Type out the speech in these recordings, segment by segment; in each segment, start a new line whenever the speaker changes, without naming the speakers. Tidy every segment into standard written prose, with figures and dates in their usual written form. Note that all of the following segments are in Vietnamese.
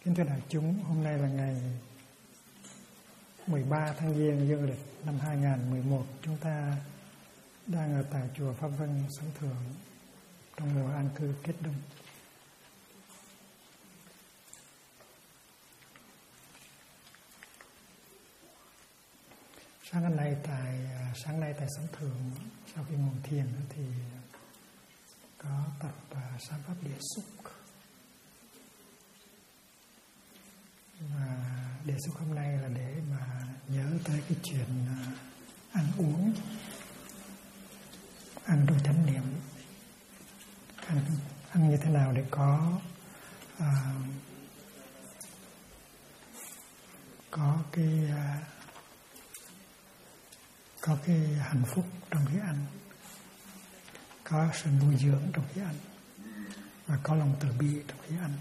Kính thưa đại chúng, hôm nay là ngày 13 tháng Giêng dương lịch năm 2011. Chúng ta đang ở tại chùa Pháp Vân Sống Thượng trong mùa an cư kết đông. Sáng nay tại Sống Thượng, sau khi ngồi thiền thì có tập Sám Pháp Địa Xúc. Và đề xuất hôm nay là để mà nhớ tới cái chuyện ăn uống, ăn trong chánh niệm, ăn như thế nào để có cái hạnh phúc trong khi ăn, có sự nuôi dưỡng trong khi ăn, và có lòng từ bi trong khi ăn.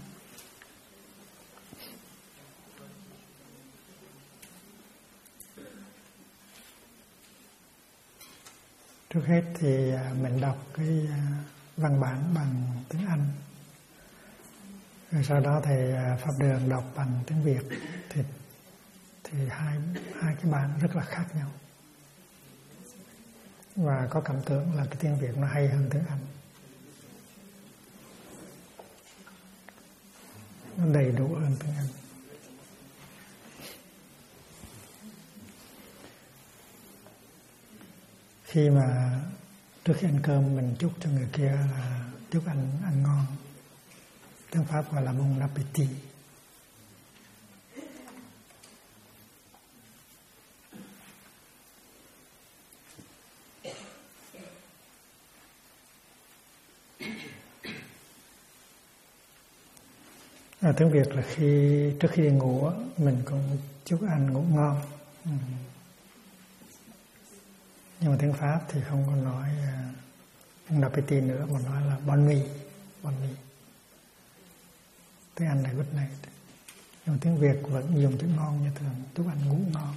Trước hết thì mình đọc cái văn bản bằng tiếng Anh, rồi sau đó thì Pháp Đường đọc bằng tiếng Việt, thì hai cái bản rất là khác nhau, và có cảm tưởng là cái tiếng Việt nó hay hơn tiếng Anh, nó đầy đủ hơn tiếng Anh. Khi mà trước khi ăn cơm mình chúc cho người kia là chúc ăn ngon, tiếng Pháp gọi là bon appétit. Tiếng Việt là trước khi đi ngủ mình cũng chúc anh ngủ ngon. Nhưng mà tiếng Pháp thì không có nói bon appétit nữa, mà nói là bon nuit. Tiếng Anh là good night. Nhưng mà tiếng Việt vẫn dùng tiếng ngon như thường, chúc anh ngủ ngon.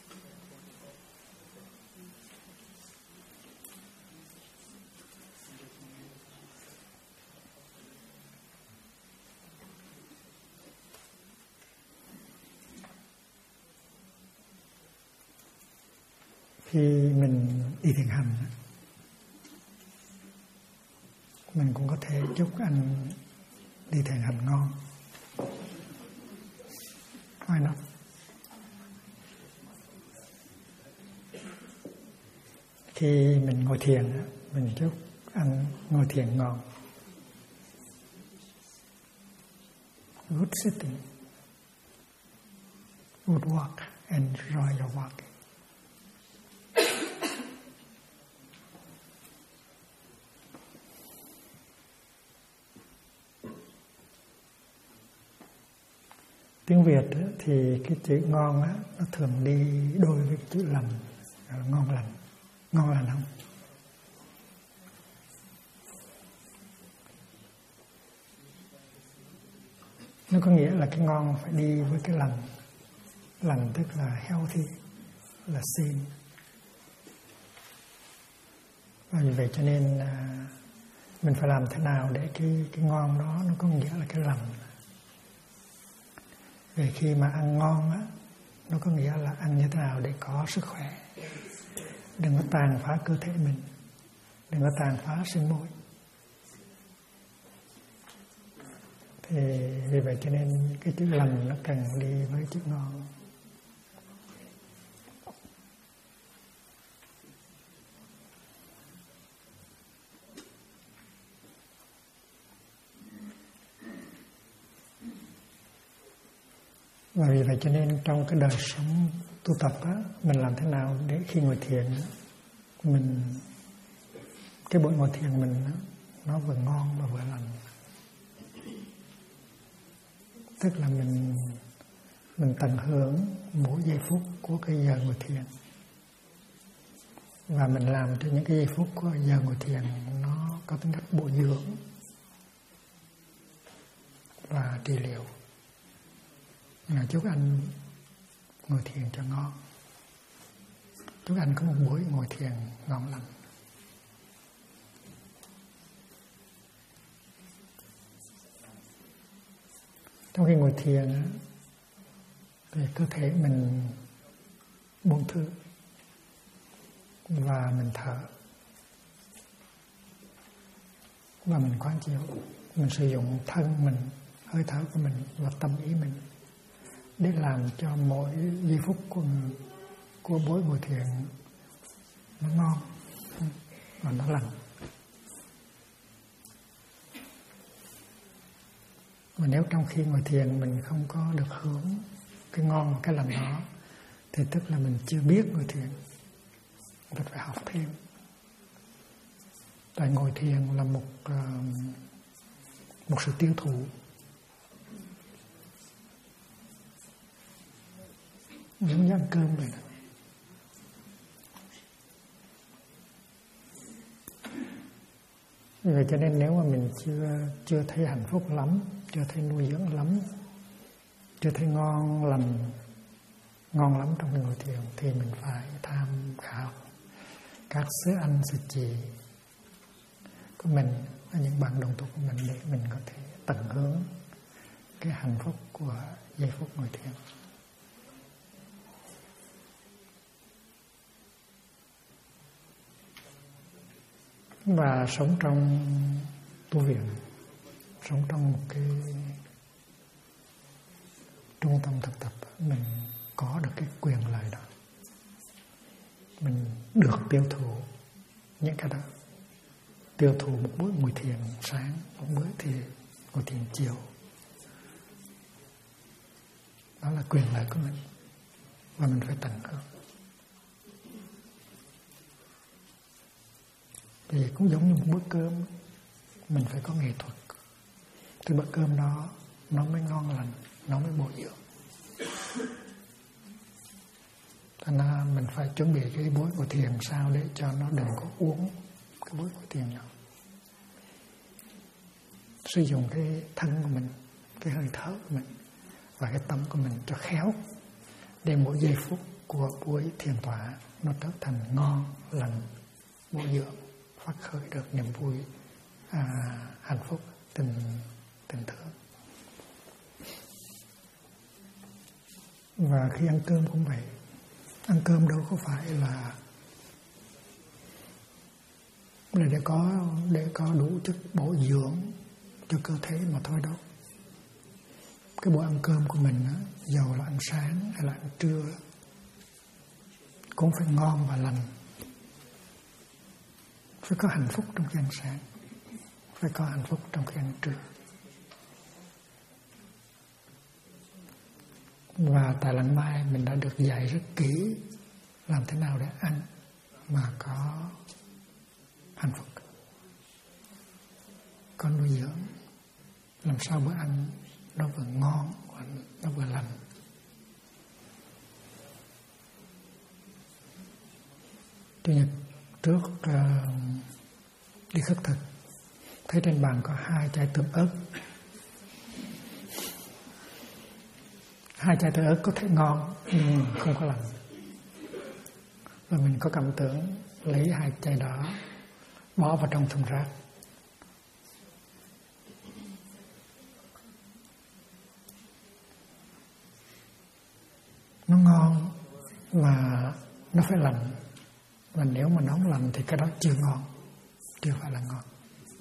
Khi mình đi thiền hành, mình cũng có thể chúc anh đi thiền hành ngon. Why not? Khi mình ngồi thiền, mình chúc anh ngồi thiền ngon. Good sitting, good walk, enjoy your walk. Tiếng Việt thì cái chữ ngon nó thường đi đôi với chữ lành, ngon lành không? Nó có nghĩa là cái ngon phải đi với cái lành tức là healthy, là sane. Và vì vậy cho nên mình phải làm thế nào để cái ngon đó nó có nghĩa là cái lành. Vì khi mà ăn ngon nó có nghĩa là ăn như thế nào để có sức khỏe, đừng có tàn phá cơ thể mình, đừng có tàn phá sinh môi. Thì vì vậy cho nên cái chữ lành nó cần đi với chữ ngon. Và vì vậy cho nên trong cái đời sống tu tập mình làm thế nào để khi ngồi thiền cái buổi ngồi thiền mình nó vừa ngon và vừa lành. Tức là mình tận hưởng mỗi giây phút của cái giờ ngồi thiền, và mình làm cho những cái giây phút của giờ ngồi thiền nó có tính cách bổ dưỡng và trị liệu. Chúc anh ngồi thiền cho ngon, chúc anh có một buổi ngồi thiền ngon lành. Trong khi ngồi thiền thì cơ thể mình buông thư và mình thở, và mình quán chiếu, mình sử dụng thân mình, hơi thở của mình và tâm ý mình để làm cho mỗi giây phút của buổi ngồi thiền nó ngon và nó lành. Mà nếu trong khi ngồi thiền mình không có được hưởng cái ngon và cái lành đó thì tức là mình chưa biết ngồi thiền, mình phải học thêm. Tại ngồi thiền là một sự tiêu thụ, giống như ăn cơm vậy đó. Vì cho nên nếu mà mình chưa thấy hạnh phúc lắm, chưa thấy nuôi dưỡng lắm, chưa thấy ngon lắm trong cái ngồi thiền thì mình phải tham khảo các sứ ăn sự trì của mình và những bạn đồng tu của mình để mình có thể tận hưởng cái hạnh phúc của giây phút ngồi thiền. Và sống trong tu viện, sống trong một cái trung tâm thực tập, mình có được cái quyền lợi đó, mình được tiêu thụ những cái đó, tiêu thụ một buổi ngồi thiền sáng, một bữa thì ngồi thiền chiều. Đó là quyền lợi của mình và mình phải tận hưởng. Thì cũng giống như một bữa cơm, mình phải có nghệ thuật. Thì bữa cơm đó nó mới ngon lành, nó mới bổ dưỡng. Thành ra mình phải chuẩn bị cái buổi ngồi thiền sao để cho nó đừng có uống cái buổi ngồi thiền nhỏ. Sử dụng cái thân của mình, cái hơi thở của mình và cái tâm của mình cho khéo, để mỗi giây phút của buổi thiền tọa nó trở thành ngon lành, bổ dưỡng, phát khởi được niềm vui, hạnh phúc, tình thương. Và khi ăn cơm cũng vậy. Ăn cơm đâu có phải là để có đủ chất bổ dưỡng cho cơ thể mà thôi đâu. Cái bữa ăn cơm của mình á, dầu là ăn sáng hay là ăn trưa cũng phải ngon và lành. Phải có hạnh phúc trong khi ăn sáng, phải có hạnh phúc trong khi ăn trưa. Và tại Lăng Mai mình đã được dạy rất kỹ làm thế nào để ăn mà có hạnh phúc, có nuôi dưỡng, làm sao bữa ăn nó vừa ngon và nó vừa lành. Chủ nhật trước đi khất thực, thấy trên bàn có 2 chai tương ớt. 2 chai tương ớt có thể ngon nhưng không có lành. Và mình có cảm tưởng lấy 2 chai đó bỏ vào trong thùng rác. Nó ngon mà nó phải lành. Và nếu mà nó không lành thì cái đó chưa ngon, chưa phải là ngon.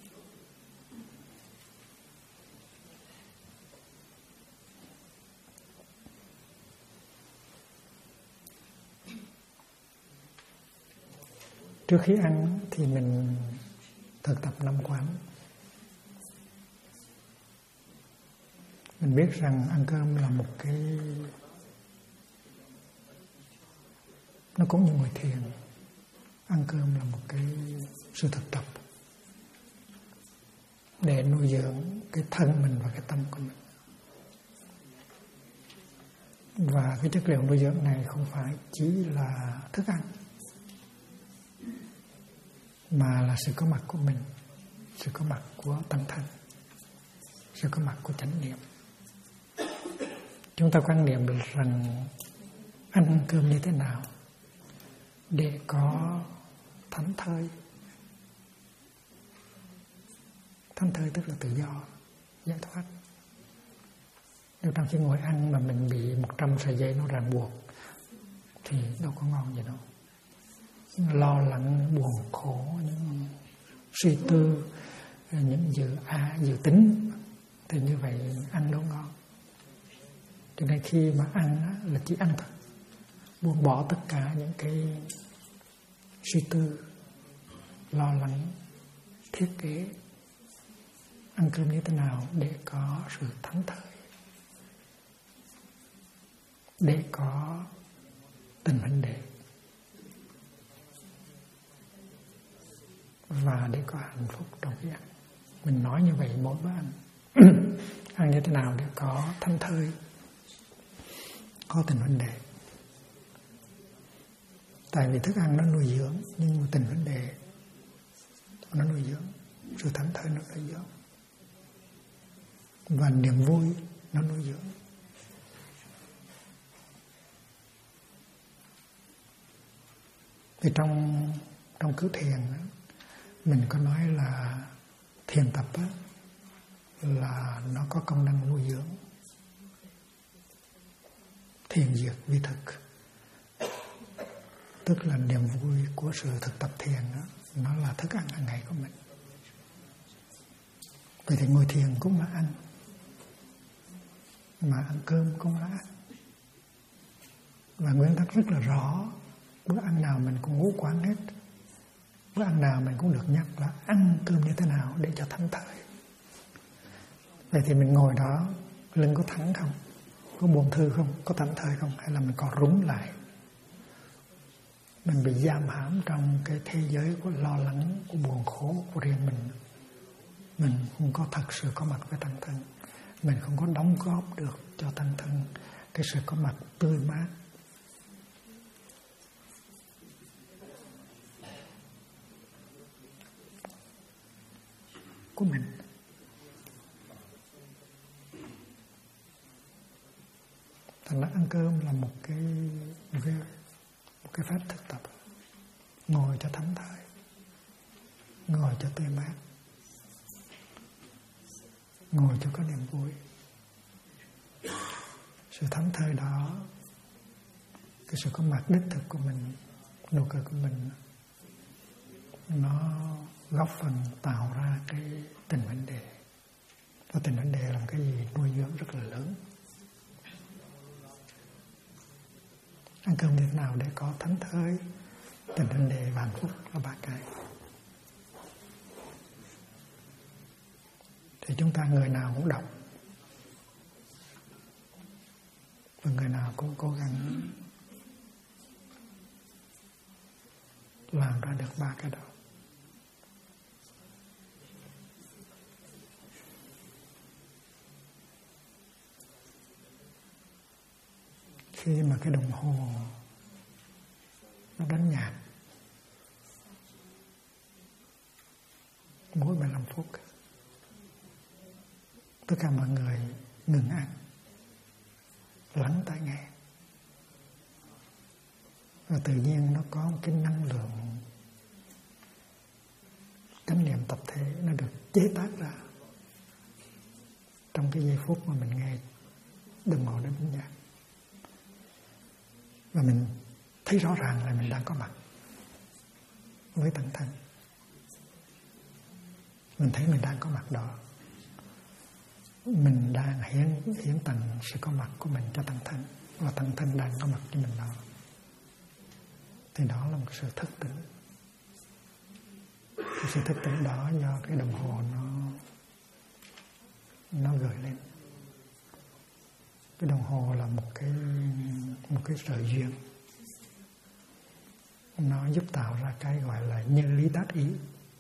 Trước khi ăn thì mình thực tập 5 quán. Mình biết rằng ăn cơm là một cái, nó cũng như ngồi thiền. Ăn cơm là một cái sự thực tập để nuôi dưỡng cái thân mình và cái tâm của mình. Và cái chất liệu nuôi dưỡng này không phải chỉ là thức ăn, mà là sự có mặt của mình, sự có mặt của tâm thân, sự có mặt của chánh niệm. Chúng ta quan niệm được rằng ăn cơm như thế nào để có thảnh thơi. Thảnh thơi tức là tự do, giải thoát. Nếu trong khi ngồi ăn mà mình bị 100 sợi dây nó ràng buộc thì đâu có ngon gì đâu. Lo lắng, buồn khổ, những suy tư, những dự tính thì như vậy ăn đâu ngon. Cho nên khi mà ăn là chỉ ăn thôi, buông bỏ tất cả những cái suy tư, lo lắng, thiết kế. Ăn cơm như thế nào để có sự thảnh thơi, để có tình huynh đệ và để có hạnh phúc trong khi ăn. Mình nói như vậy mỗi bữa ăn. Ăn như thế nào để có thảnh thơi, có tình huynh đệ. Tại vì thức ăn nó nuôi dưỡng, nhưng mà tình huynh đệ nó nuôi dưỡng, sự thảnh thơi nó nuôi dưỡng, và niềm vui nó nuôi dưỡng. Thì trong cử thiền mình có nói là thiền tập là nó có công năng nuôi dưỡng. Thiền diệt vi thực, tức là niềm vui của sự thực tập thiền đó, nó là thức ăn hàng ngày của mình. Vậy thì ngồi thiền cũng là ăn, mà ăn cơm cũng là ăn. Và nguyên tắc rất là rõ, bữa ăn nào mình cũng ngũ quán hết. Bữa ăn nào mình cũng được nhắc là ăn cơm như thế nào để cho thảnh thơi. Vậy thì mình ngồi đó, lưng có thẳng không? Có buồn thư không? Có thảnh thơi không? Hay là mình còn rúng lại? Mình bị giam hãm trong cái thế giới của lo lắng, của buồn khổ của riêng mình. Mình không có thật sự có mặt với tăng thân. Mình không có đóng góp được cho tăng thân cái sự có mặt tươi mát của mình. Thành ra ăn cơm là một cái pháp thực tập. Ngồi cho thảnh thơi, ngồi cho tươi mát, ngồi cho có niềm vui. Sự thảnh thơi đó, cái sự có mặt đích thực của mình, nụ cười của mình, nó góp phần tạo ra cái tình huynh đệ. Và tình huynh đệ là cái gì nuôi dưỡng rất là lớn. Ăn cơm như thế nào để có thảnh thơi, tình huynh đệ và hạnh phúc là ba cái. Thì chúng ta người nào cũng đọc, và người nào cũng cố gắng làm ra được ba cái đó. Khi mà cái đồng hồ nó đánh nhạc mỗi 15 phút, tất cả mọi người ngừng ăn, lắng tai nghe, và tự nhiên nó có một cái năng lượng chánh niệm tập thể nó được chế tác ra trong cái giây phút mà mình nghe đồng hồ đánh nhạc. Và mình thấy rõ ràng là mình đang có mặt với tăng thân. Mình thấy mình đang có mặt đó. Mình đang hiến tặng sự có mặt của mình cho tăng thân, và tăng thân đang có mặt cho mình đó. Thì đó là một sự thức tỉnh. Cái sự thức tỉnh đó do cái đồng hồ nó gửi lên. Cái đồng hồ là một cái sợi duyên. Nó giúp tạo ra cái gọi là nhân lý tác ý,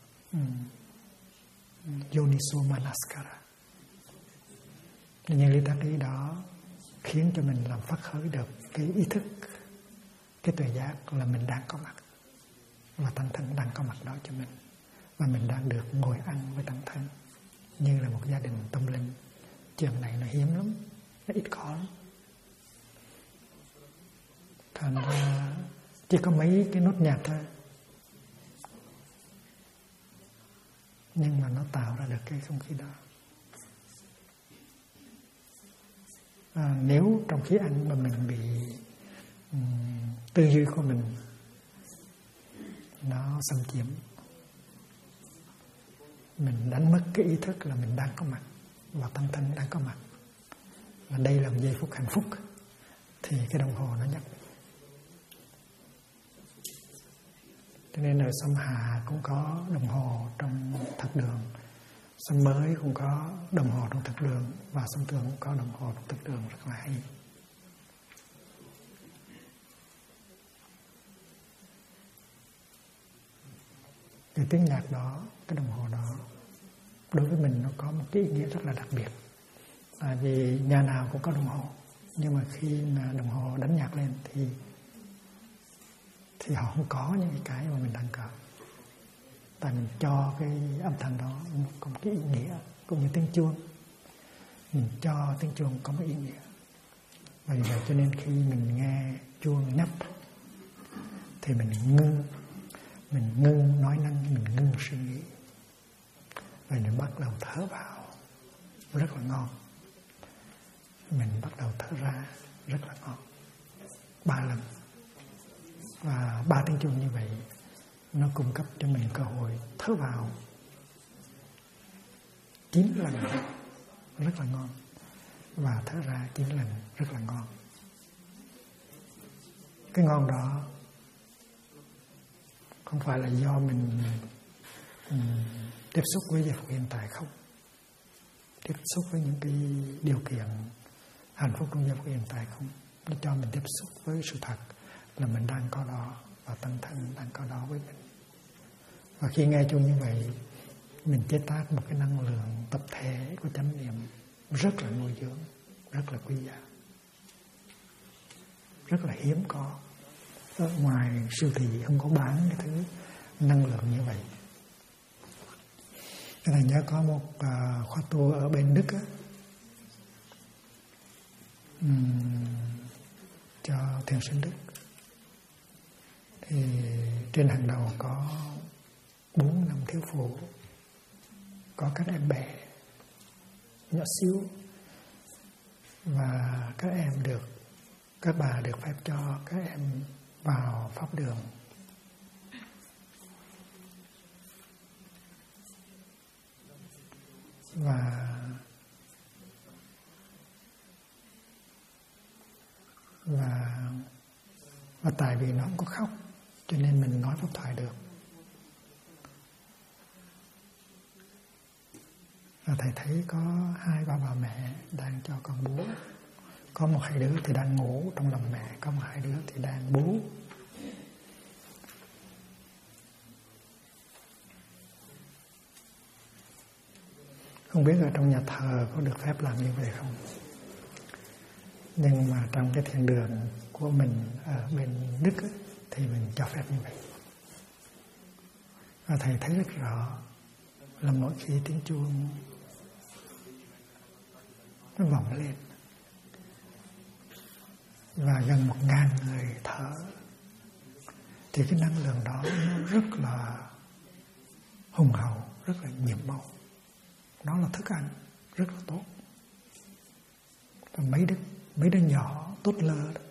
Yoniso Manaskara. Nhân lý tác ý đó khiến cho mình làm phát khởi được cái ý thức, cái tuệ giác là mình đang có mặt, và tăng thân đang có mặt đó cho mình, và mình đang được ngồi ăn với tăng thân như là một gia đình tâm linh. Chuyện này nó hiếm lắm, nó ít có lắm. Thành ra chỉ có mấy cái nốt nhạc thôi, nhưng mà nó tạo ra được cái không khí đó. Nếu trong khi ăn mà mình bị tư duy của mình nó xâm chiếm, mình đánh mất cái ý thức là mình đang có mặt và tâm thân đang có mặt, và đây là một giây phút hạnh phúc, thì cái đồng hồ nó nhắc. Cho nên ở Sâm Hà cũng có đồng hồ trong Thật Đường, Sâm Mới cũng có đồng hồ trong Thật Đường, và Sâm Tường cũng có đồng hồ trong Thật Đường, rất là hay. Cái tiếng nhạc đó, cái đồng hồ đó, đối với mình nó có một cái ý nghĩa rất là đặc biệt. Tại vì nhà nào cũng có đồng hồ, nhưng mà khi mà đồng hồ đánh nhạc lên thì họ không có những cái mà mình đang cần. Tại mình cho cái âm thanh đó có một cái ý nghĩa, cũng như tiếng chuông, mình cho tiếng chuông có một ý nghĩa. Vì vậy cho nên khi mình nghe chuông nhấp thì mình ngưng nói năng, mình ngưng suy nghĩ, và mình bắt đầu thở vào rất là ngon, mình bắt đầu thở ra rất là ngon, 3 lần. Và 3 tiếng chuông như vậy nó cung cấp cho mình cơ hội thở vào 9 lần rất là ngon, và thở ra 9 lần rất là ngon. Cái ngon đó không phải là do mình tiếp xúc với giây phút hiện tại không, tiếp xúc với những cái điều kiện hạnh phúc trong giây phút hiện tại không. Nó cho mình tiếp xúc với sự thật là mình đang có đó, và tâm thân đang có đó với mình. Và khi nghe chuông như vậy, mình chế tác một cái năng lượng tập thể của chánh niệm rất là nuôi dưỡng, rất là quý giá, rất là hiếm có. Ở ngoài siêu thị không có bán cái thứ năng lượng như vậy. Cái này nhớ có một khóa tu ở bên Đức á, cho thiền sinh Đức. Thì trên hàng đầu có 4-5 thiếu phụ, có các em bé nhỏ xíu, và các bà được phép cho các em vào pháp đường. Và tại vì nó không có khóc, cho nên mình nói pháp thoại được. Và thầy thấy có 2-3 bà mẹ đang cho con bú. Có 1-2 đứa thì đang ngủ trong lòng mẹ, có 1-2 đứa thì đang bú. Không biết ở trong nhà thờ có được phép làm như vậy không? Nhưng mà trong cái thiền đường của mình ở bên Đức ấy, thì mình cho phép như vậy. Và thầy thấy rất rõ là mỗi khi tiếng chuông nó vọng lên và gần 1000 người thở, thì cái năng lượng đó nó rất là hùng hậu, rất là nhiệm màu. Nó là thức ăn rất là tốt. Và mấy đứa nhỏ tốt lơ đó,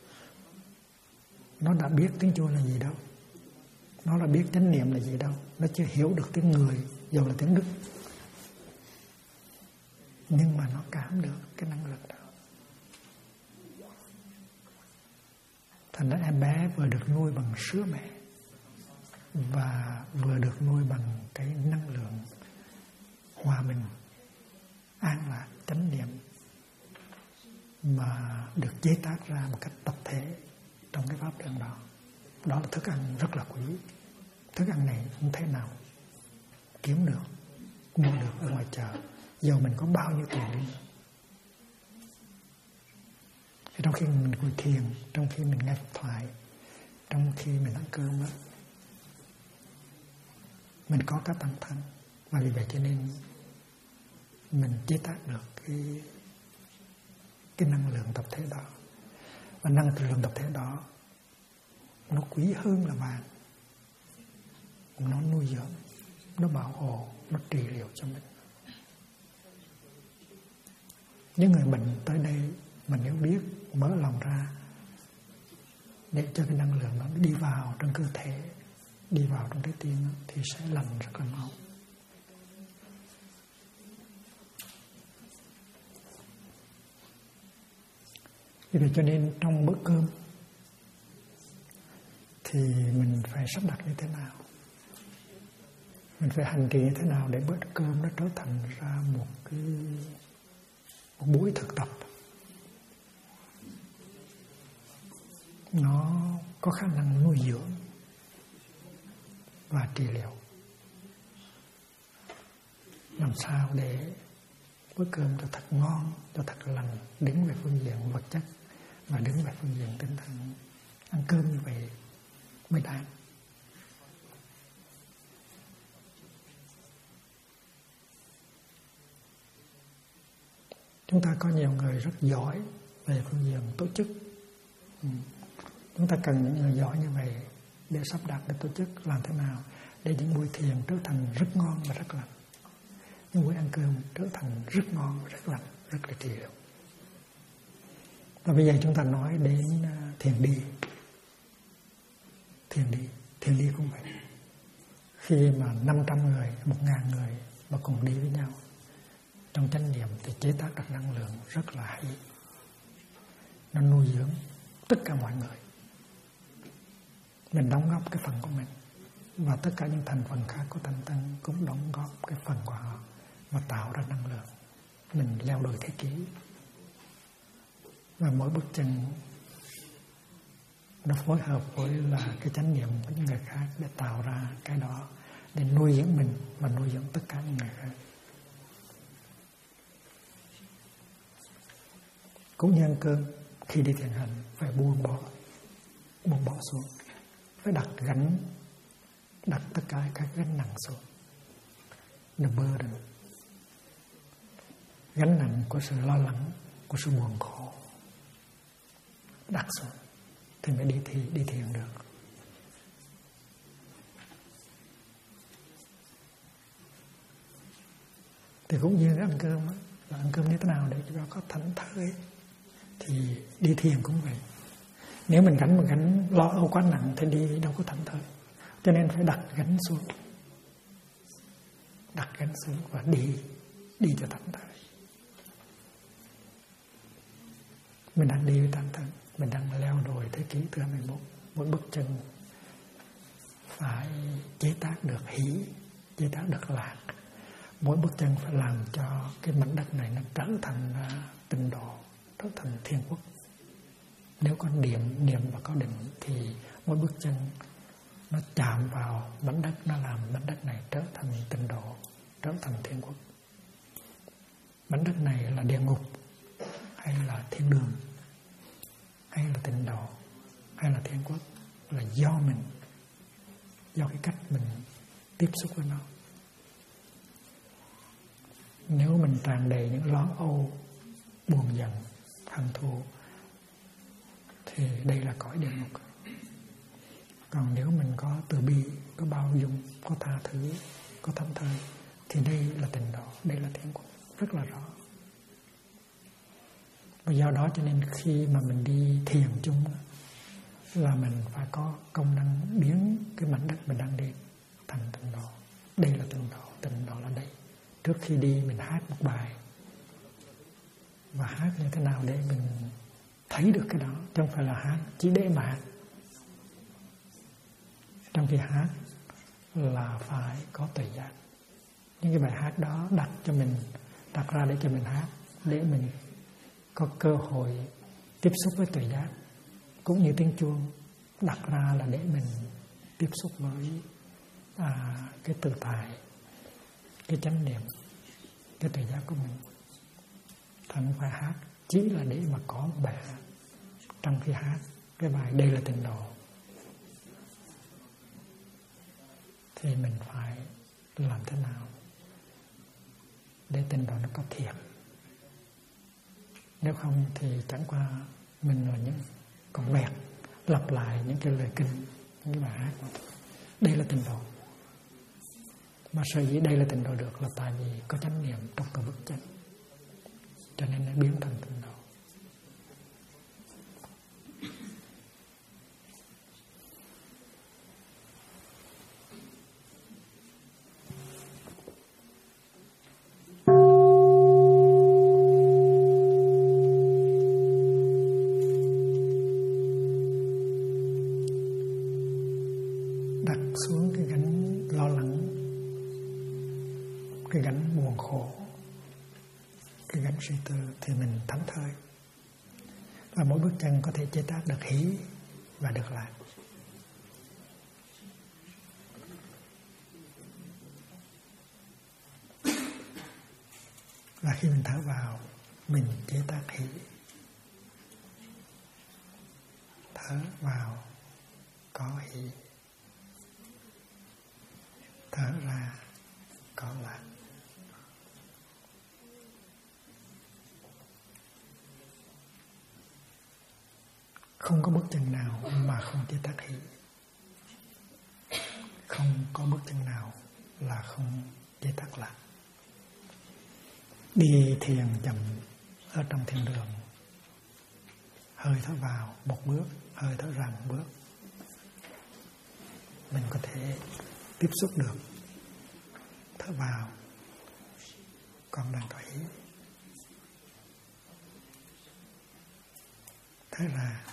nó đã biết tiếng chuông là gì đâu, nó đã biết chánh niệm là gì đâu, nó chưa hiểu được tiếng người, dù là tiếng Đức, nhưng mà nó cảm được cái năng lượng đó. Thành ra em bé vừa được nuôi bằng sữa mẹ và vừa được nuôi bằng cái năng lượng hòa bình, an lạc, chánh niệm mà được chế tác ra một cách tập thể trong cái pháp đường đó. Đó là thức ăn rất là quý. Thức ăn này không thể nào kiếm được, mua được ở ngoài chợ, dù mình có bao nhiêu tiền đi. Trong khi mình ngồi thiền, trong khi mình nghe pháp thoại, trong khi mình ăn cơm đó, mình có các tâm thân. Và vì vậy cho nên mình chế tác được cái năng lượng tập thể đó. Và năng lượng tập thể đó nó quý hơn là vàng. Nó nuôi dưỡng, nó bảo hộ, nó trị liệu cho mình. Những người bệnh tới đây Mà nếu biết mở lòng ra để cho cái năng lượng nó đi vào trong cơ thể, đi vào trong trái tim thì sẽ lành rất là mau. Vì vậy cho nên trong bữa cơm thì mình phải sắp đặt như thế nào, mình phải hành trì như thế nào để bữa cơm nó trở thành ra một buổi thực tập nó có khả năng nuôi dưỡng và trị liệu. Làm sao để bữa cơm cho thật ngon, cho thật lành, đứng về phương diện vật chất và đứng về phương diện tinh thần. Ăn cơm như vậy mới đáng. Chúng ta có nhiều người rất giỏi về phương diện tổ chức. Chúng ta cần những người giỏi như vậy để sắp đặt để tổ chức làm thế nào để những buổi thiền trở thành rất ngon và rất lành, những buổi ăn cơm trở thành rất ngon và rất lành, rất là trị liệu. Và bây giờ chúng ta nói đến thiền đi. Thiền đi cũng vậy. Khi mà 500 người, 1000 người mà cùng đi với nhau trong chánh niệm thì chế tác được năng lượng rất là hay. Nó nuôi dưỡng tất cả mọi người. Mình đóng góp cái phần của mình và tất cả những thành phần khác của tăng thân cũng đóng góp cái phần của họ và tạo ra năng lượng. Mình leo đồi thế kỷ và mỗi bước chân nó phối hợp với là cái chánh niệm của những người khác để tạo ra cái đó, để nuôi dưỡng mình và nuôi dưỡng tất cả những người khác. Cũng như ăn cơm, khi đi thiền hành phải buông bỏ xuống, phải đặt tất cả các gánh nặng xuống. The burden, gánh nặng của sự lo lắng, của sự buồn khổ, đặt xuống thì mới đi thiền được. Thì cũng như ăn cơm đó, là ăn cơm như thế nào để cho nó có thảnh thơi thì đi thiền cũng vậy. Nếu mình gánh lo âu quá nặng thì đi đâu có thảnh thơi. Cho nên phải đặt gánh xuống và đi cho thảnh thơi. Mình đang đi với tăng thân, mình đang leo đồi thế kỷ thứ 21. Mỗi bước chân phải chế tác được hỷ, chế tác được lạc. Mỗi bước chân phải làm cho cái mảnh đất này nó trở thành tịnh độ, trở thành thiên quốc. Nếu có niệm và có định thì mỗi bước chân nó chạm vào mảnh đất, nó làm mảnh đất này trở thành tịnh độ, trở thành thiên quốc. Mảnh đất này là địa ngục hay là thiên đường, hay là tịnh độ, hay là thiên quốc là do mình, do cái cách mình tiếp xúc với nó. Nếu mình tràn đầy những lo âu, buồn giận, hận thù thì đây là cõi địa ngục. Còn nếu mình có từ bi, có bao dung, có tha thứ, có thảnh thơi thì đây là tịnh độ, đây là thiên quốc, rất là rõ. Và do đó cho nên khi mà mình đi thiền chung là mình phải có công năng biến cái mảnh đất mình đang đi thành tịnh độ. Đây là tịnh độ là đây. Trước khi đi mình hát một bài, và hát như thế nào để mình thấy được cái đó, chứ không phải là hát chỉ để mà hát. Trong khi hát là phải có tuệ giác. Những cái bài hát đó đặt ra để cho mình hát, để mình có cơ hội tiếp xúc với tuệ giác. Cũng như tiếng chuông đặt ra là để mình tiếp xúc với cái tự tại, cái chánh niệm, cái tuệ giác của mình. Thành phải hát chỉ là để mà có một bài hát. Trong khi hát cái bài đây là tịnh độ thì mình phải làm thế nào để tịnh độ nó có thiệt. Nếu không thì chẳng qua mình là những con vẹt lặp lại những cái lời kinh, những cái bài hát. Đây là tịnh độ. Mà sở dĩ đây là tịnh độ được là tại vì có chánh niệm trong từng bước chân, cho nên nó biến thành tịnh độ. gánh buồn khổ, cái gánh suy tư, thì mình thảnh thơi. Và mỗi bước chân có thể chế tác được hỷ và được lạc. Và khi mình thở vào, mình chế tác hỷ. Thở vào có hỷ, thở ra có lạc. Không có bước chân nào mà không chế tác hỷ. Không có bước chân nào là không chế tác lạc. Đi thiền chậm ở trong thiền đường, hơi thở vào một bước, hơi thở ra một bước, mình có thể tiếp xúc được. Thở vào con đang có hỷ, thở ra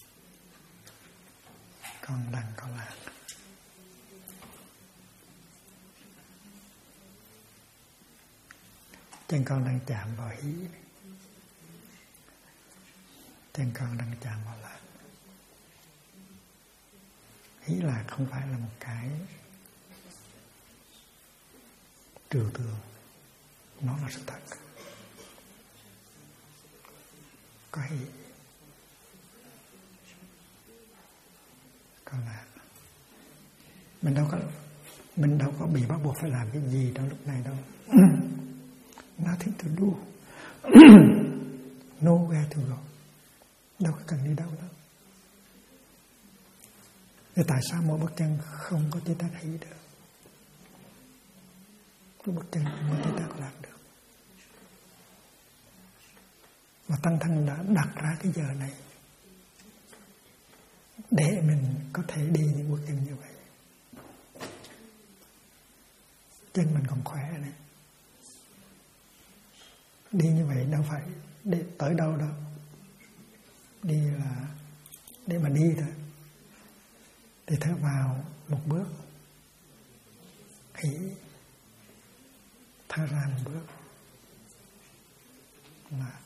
con đang có lạc. Chân con đang chạm vào hỷ, chân con đang chạm vào lạc. Hỷ lạc không phải là một cái trừu tượng, nó là sự thật. Có hỷ, có lạc. Mình đâu có bị bắt buộc phải làm cái gì trong lúc này đâu. Nothing to do. Nowhere to go. Đâu có cần đi đâu đâu. Thì tại sao mỗi bước chân không có chế tác hỷ được? Mỗi bước chân không có chế tác lạc được. Và Tăng Thân đã đặt ra cái giờ này để mình có thể đi những bước chân như vậy. Chân mình còn khỏe này. Đi như vậy đâu phải để tới đâu đâu. Đi là để mà đi thôi. Để thở vào một bước hỷ, thở ra một bước là.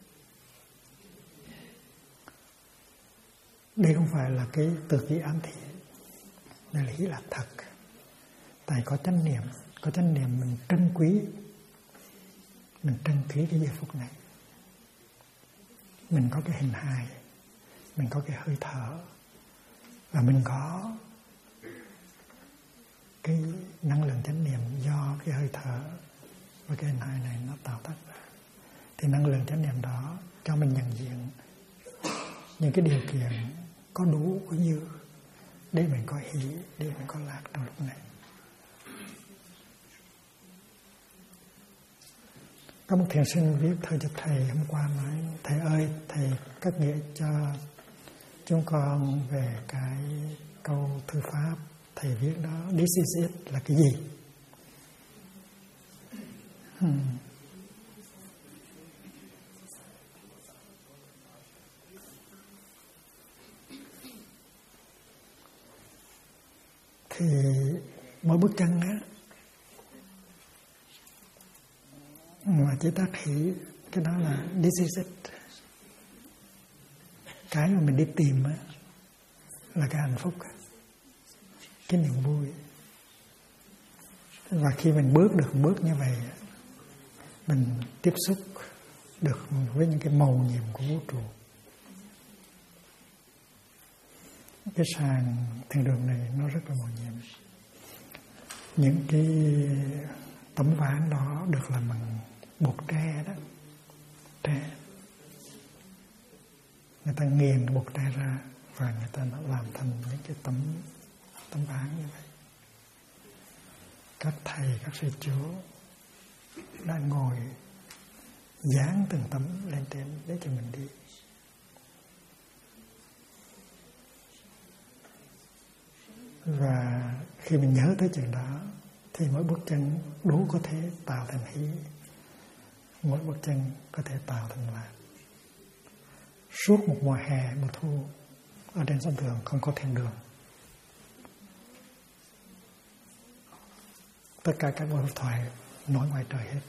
Đây không phải là cái từ ký ám thị. Đây là hỷ lạc thật. Tại có chánh niệm mình trân quý. Mình trân quý cái giây phút này. Mình có cái hình hài, mình có cái hơi thở, và mình có cái năng lượng chánh niệm do cái hơi thở và cái hình hài này nó tạo tác ra. Thì năng lượng chánh niệm đó cho mình nhận diện những cái điều kiện có đủ, có dư để mình có hỷ, để mình có lạc trong lúc này. Có một thiền sinh viết thơ cho thầy hôm qua nói: thầy ơi, thầy cắt nghĩa cho chúng con về cái câu thư pháp thầy viết đó, this is it là cái gì? Thì mỗi bước chân á mà chế tác hỷ, cái đó là this is it. Cái mà mình đi tìm á là cái hạnh phúc, cái niềm vui. Và khi mình bước được bước như vậy, mình tiếp xúc được với những cái màu nhiệm của vũ trụ. Cái sàn thiền đường này nó rất là màu nhiệm. Những cái tấm ván đó được làm bằng bột tre đó, tre. Người ta nghiền bột tre ra và người ta làm thành những cái tấm ván như vậy. Các thầy, các sư chúa đã ngồi dán từng tấm lên trên để cho mình đi. Và khi mình nhớ tới chuyện đó thì mỗi bước chân đủ có thể tạo thành hỷ, mỗi bước chân có thể tạo thành lạc. Suốt một mùa hè, mùa thu ở trên sông Thường không có thiền đường. Tất cả các buổi thoại nói ngoài trời hết.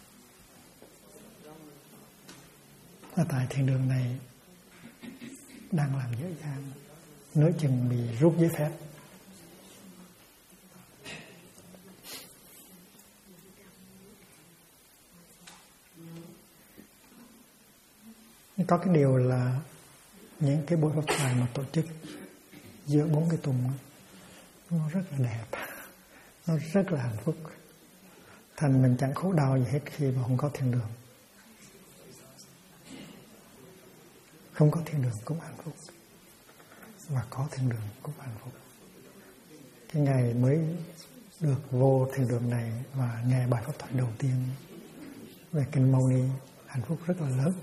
Ở tại thiên đường này đang làm dễ dàng, nửa chừng bị rút giấy phép. Có cái điều là những cái buổi pháp thoại mà tổ chức giữa 4 cái tuần nó rất là đẹp, nó rất là hạnh phúc. Thành mình chẳng khổ đau gì hết khi mà không có thiên đường. Không có thiên đường cũng hạnh phúc, và có thiên đường cũng hạnh phúc. Cái ngày mới được vô thiên đường này và nghe bài pháp thoại đầu tiên về kinh Mâu Ni, hạnh phúc rất là lớn.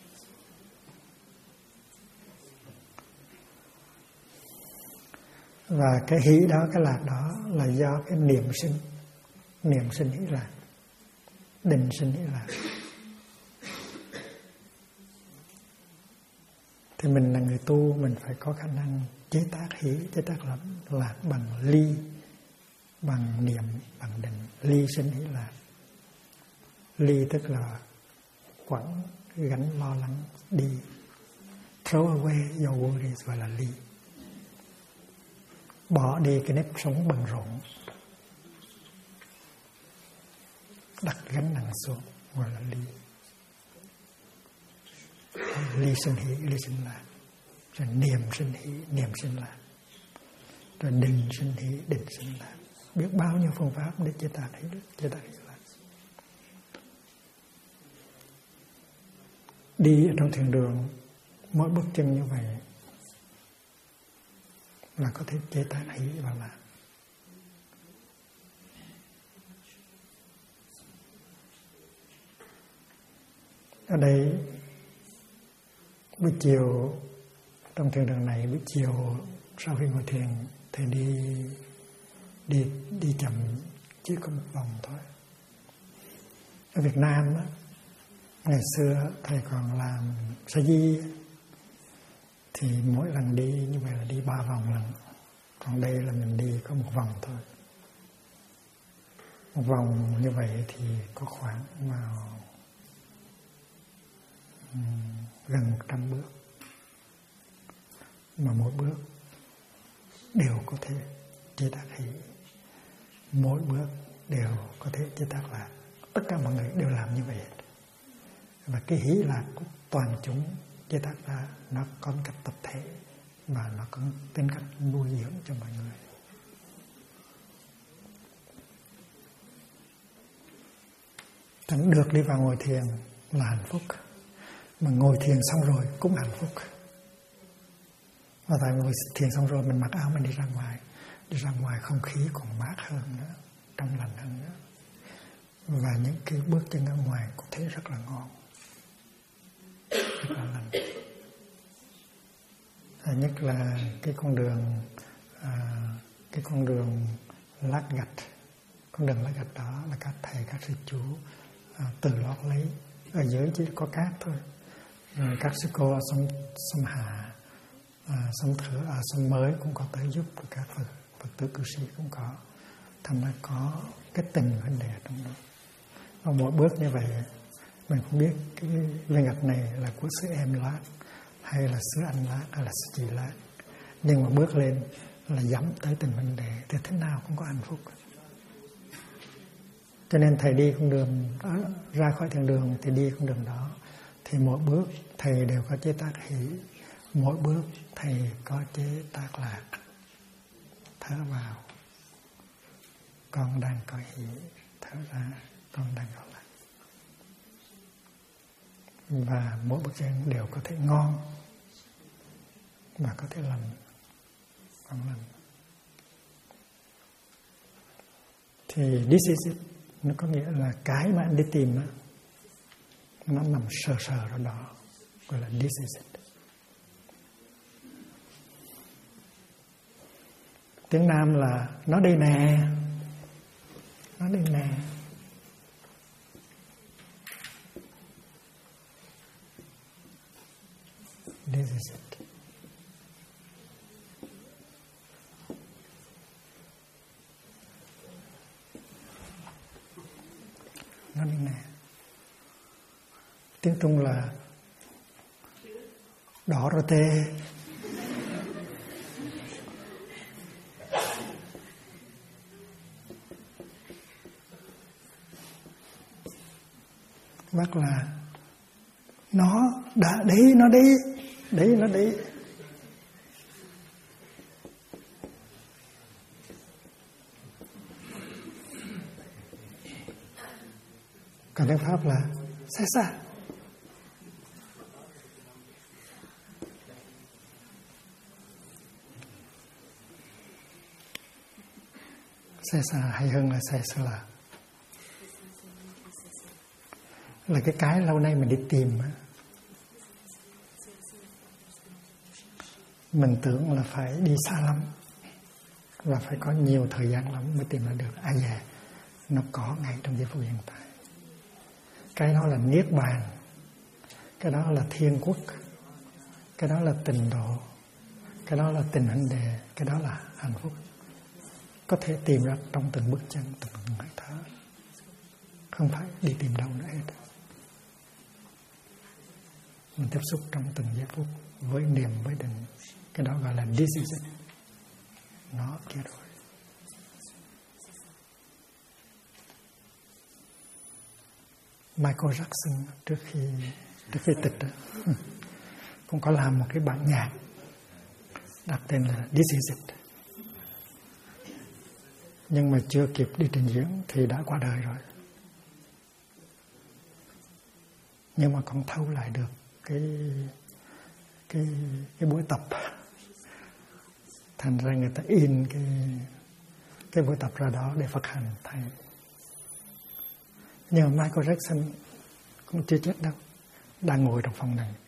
Và cái hỷ đó, cái lạc đó là do cái niệm sinh hỷ lạc, định sinh hỷ lạc. Thì mình là người tu, mình phải có khả năng chế tác hỷ, chế tác lạc bằng ly, bằng niệm, bằng định. Ly sinh hỷ lạc. Ly tức là quẳng, gánh lo lắng đi. Throw away your worries gọi là ly. Bỏ đi cái nếp sống bận rộn, đặt gánh nặng xuống gọi là ly. Ly sinh hỷ, ly sinh lạc. Rồi niệm sinh hỷ, niệm sinh lạc. Rồi định sinh hỷ, định sinh lạc. Biết bao nhiêu phương pháp để chế tác hỷ lạc. Đi ở trong thiền đường, mỗi bước chân như vậy là có thể chế tác hỷ và lạc. Ở đây buổi chiều trong thiền đường này, buổi chiều sau khi ngồi thiền thì đi chậm chỉ có một vòng thôi. Ở Việt Nam á, ngày xưa thầy còn làm sa di thì mỗi lần đi như vậy là đi 3 vòng lần. Còn đây là mình đi có một vòng thôi. Một vòng như vậy thì có khoảng vào gần 100 bước. Mà mỗi bước đều có thể chế tác hỷ, mỗi bước đều có thể chế tác lạc. Tất cả mọi người đều làm như vậy hết. Và cái hỷ lạc của toàn chúng chế tác ra nó có cách tập thể và nó có tính cách nuôi dưỡng cho mọi người. Chẳng được đi vào ngồi thiền là hạnh phúc, mà ngồi thiền xong rồi cũng hạnh phúc. Và tại ngồi thiền xong rồi mình mặc áo mình đi ra ngoài không khí còn mát hơn nữa, trong lành hơn nữa. Và những cái bước chân ở ngoài cũng thấy rất là ngon, rất là lành. Nhất là cái con đường lát gạch. Con đường lát gạch đó là các thầy, các sư chú từ lót lấy. Ở dưới chỉ có cát thôi. Rồi các sư cô xâm hạ, xâm mới cũng có tới giúp. Các Phật tử cư sĩ cũng có. Thành ra có cái tình huynh đệ trong đó. Và mỗi bước như vậy mình không biết cái viên gạch này là của sư em lát, hay là sư anh lát, hay là sư chị lát. Nhưng mà bước lên là dẫm tới tình huynh đệ thì thế nào cũng có hạnh phúc. Cho nên thầy đi con đường ra khỏi thiền đường thì đi con đường đó, thì mỗi bước thầy đều có chế tác hỷ, mỗi bước thầy có chế tác lạc. Thở vào con đang có hỷ, thở ra con đang có lạc. Và mỗi bước chân đều có thể ngon và có thể lành, ngon lành. Thì this is it. Nó có nghĩa là cái mà anh đi tìm đó, nó nằm sờ ở đó, gọi là this is it. Tiếng Nam là nó đây nè, nó đây nè. This is it. Tiếng Trung là đỏ rô tê. Hoặc là nó đã đi, nó đi. Còn tiếng Pháp là xa xa. Xa xa hay hơn là xa xa là cái lâu nay mình đi tìm. Mình tưởng là phải đi xa lắm và phải có nhiều thời gian lắm mới tìm ra được. À dạ, nó có ngay trong giây phút hiện tại. Cái đó là niết bàn, cái đó là thiên quốc, cái đó là tịnh độ, cái đó là tình huynh đệ, cái đó là hạnh phúc. Có thể tìm ra trong từng bước chân, từng hơi thở. Không phải đi tìm đâu nữa hết. Mình tiếp xúc trong từng giây phút với niềm, với định. Cái đó gọi là this is it. Nó kia rồi. Michael Jackson trước khi tịch đó, cũng có làm một cái bản nhạc đặt tên là This Is It. Nhưng mà chưa kịp đi trình diễn thì đã qua đời rồi. Nhưng mà còn thâu lại được cái buổi tập. Thành ra người ta in cái buổi tập ra đó để phát hành thay. Nhưng mà Michael Jackson cũng chưa chết đâu, đang ngồi trong phòng này.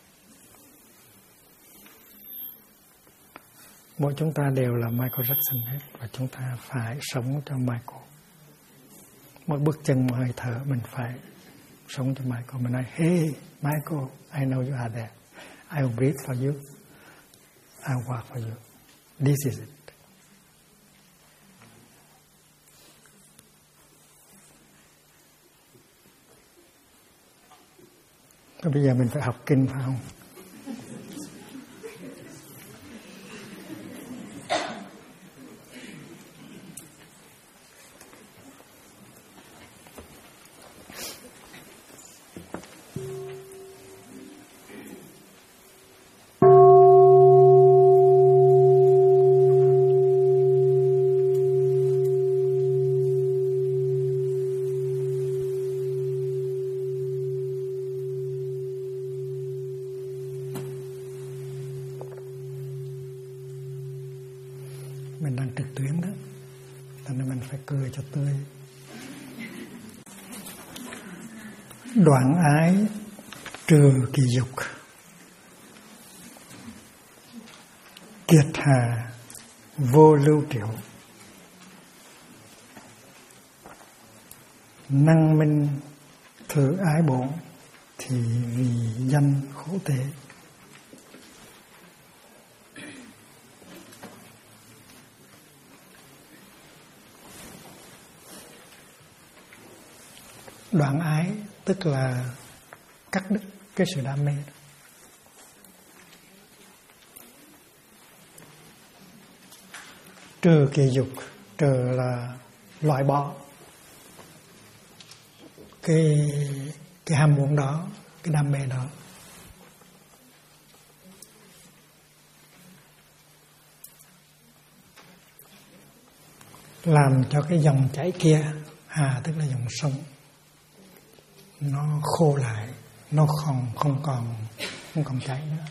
Mỗi chúng ta đều là Michael Jackson hết, và chúng ta phải sống cho Michael. Mỗi bước chân, mỗi hơi thở mình phải sống cho Michael. Mình nói, hey Michael, I know you are there. I will breathe for you. I will work for you. This is it. Và bây giờ mình phải học kinh phải không? Mình đang trực tuyến đó, cho nên mình phải cười cho tươi. Đoạn ái trừ kỳ dục, kiệt hà vô lưu triệu, năng minh thử ái bổn, thì vì danh khổ tế. Đoạn ái tức là cắt đứt cái sự đam mê. Trừ kỳ dục, trừ là loại bỏ cái ham muốn đó, cái đam mê đó. Làm cho cái dòng chảy kia, hà tức là dòng sông, nó khô lại, nó không còn chảy nữa.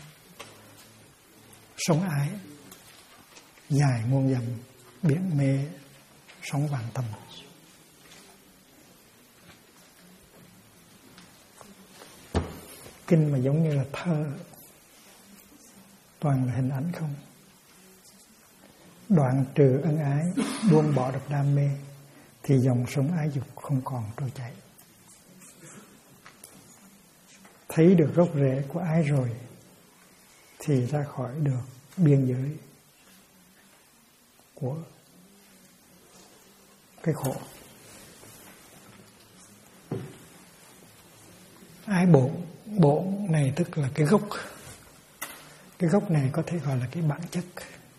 Sông ái dài muôn dặm, biển mê sóng vạn tầng. Kinh mà giống như là thơ, toàn là hình ảnh không. Đoạn trừ ân ái, buông bỏ được đam mê, thì dòng sông ái dục không còn trôi chảy. Thấy được gốc rễ của ái rồi thì ra khỏi được biên giới của cái khổ. Ái bổn này tức là cái gốc. Cái gốc này có thể gọi là cái bản chất,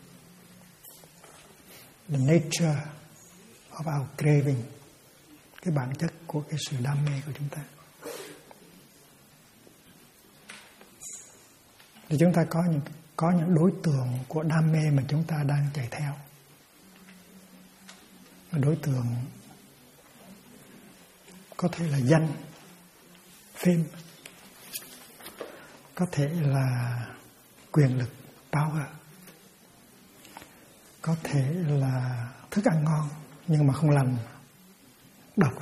the nature of our craving, cái bản chất của cái sự đam mê của chúng ta. Thì chúng ta có những đối tượng của đam mê mà chúng ta đang chạy theo. Đối tượng có thể là danh, fame, có thể là quyền lực, power, có thể là thức ăn ngon nhưng mà không lành, độc,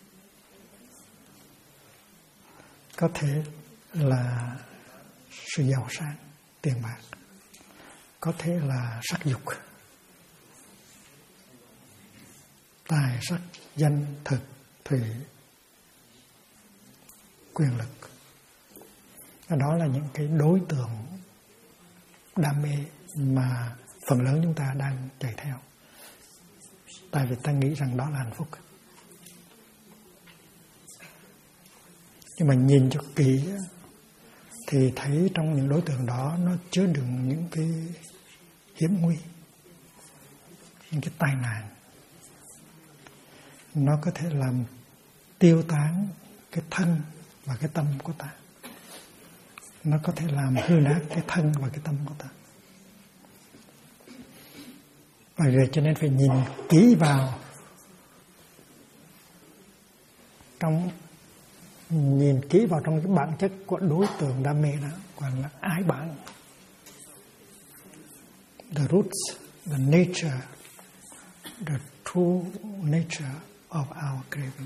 có thể là sự giàu sang, tiền bạc, có thể là sắc dục, tài sắc, danh, thực, thủy, quyền lực. Đó là những cái đối tượng đam mê mà phần lớn chúng ta đang chạy theo. Tại vì ta nghĩ rằng đó là hạnh phúc. Nhưng mà nhìn cho kỹ thì thấy trong những đối tượng đó nó chứa đựng những cái hiểm nguy, những cái tai nạn. Nó có thể làm tiêu tán cái thân và cái tâm của ta. Nó có thể làm hư nát cái thân và cái tâm của ta. Và vậy cho nên phải nhìn kỹ vào trong cái bản chất của đối tượng đam mê đó, gọi là ái bản. The roots, the nature, the true nature of our craving.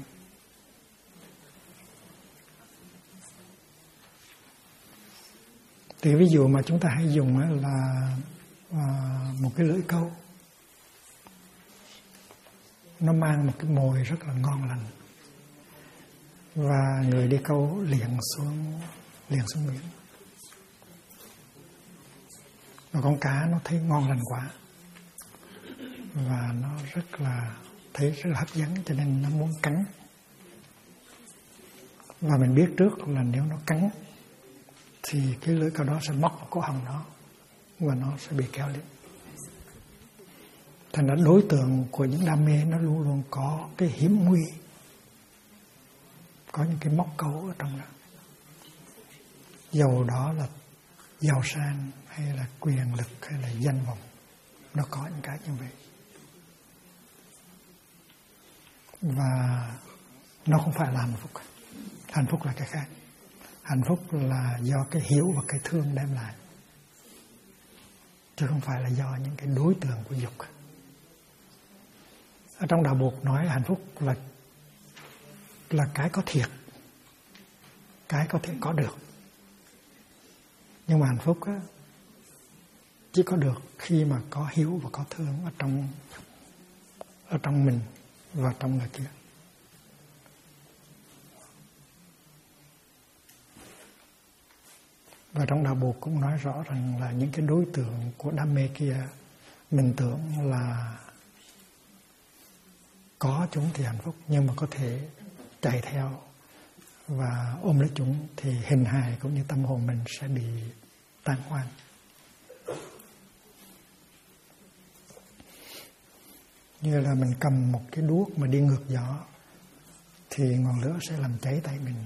Thì ví dụ mà chúng ta hay dùng là một cái lưỡi câu, nó mang một cái mồi rất là ngon lành, và người đi câu liền xuống miệng, và con cá nó thấy ngon lành quá và nó thấy rất là hấp dẫn, cho nên nó muốn cắn. Và mình biết trước là nếu nó cắn thì cái lưỡi câu đó sẽ móc vào cổ họng nó và nó sẽ bị kéo lên. Thành ra đối tượng của những đam mê nó luôn luôn có cái hiểm nguy, có những cái móc câu ở trong đó. Dầu đó là giàu sang hay là quyền lực hay là danh vọng, nó có những cái như vậy. Và nó không phải là hạnh phúc. Hạnh phúc là cái khác. Hạnh phúc là do cái hiểu và cái thương đem lại, chứ không phải là do những cái đối tượng của dục. Ở trong đạo Phật nói hạnh phúc là cái có thiệt, cái có thể có được. Nhưng mà hạnh phúc á, chỉ có được khi mà có hiếu và có thương ở trong mình và trong người kia. Và trong đạo Phật cũng nói rõ rằng là những cái đối tượng của đam mê kia, mình tưởng là có chúng thì hạnh phúc, nhưng mà có thể chạy theo và ôm lấy chúng thì hình hài cũng như tâm hồn mình sẽ bị tan hoang. Như là mình cầm một cái đuốc mà đi ngược gió thì ngọn lửa sẽ làm cháy tay mình.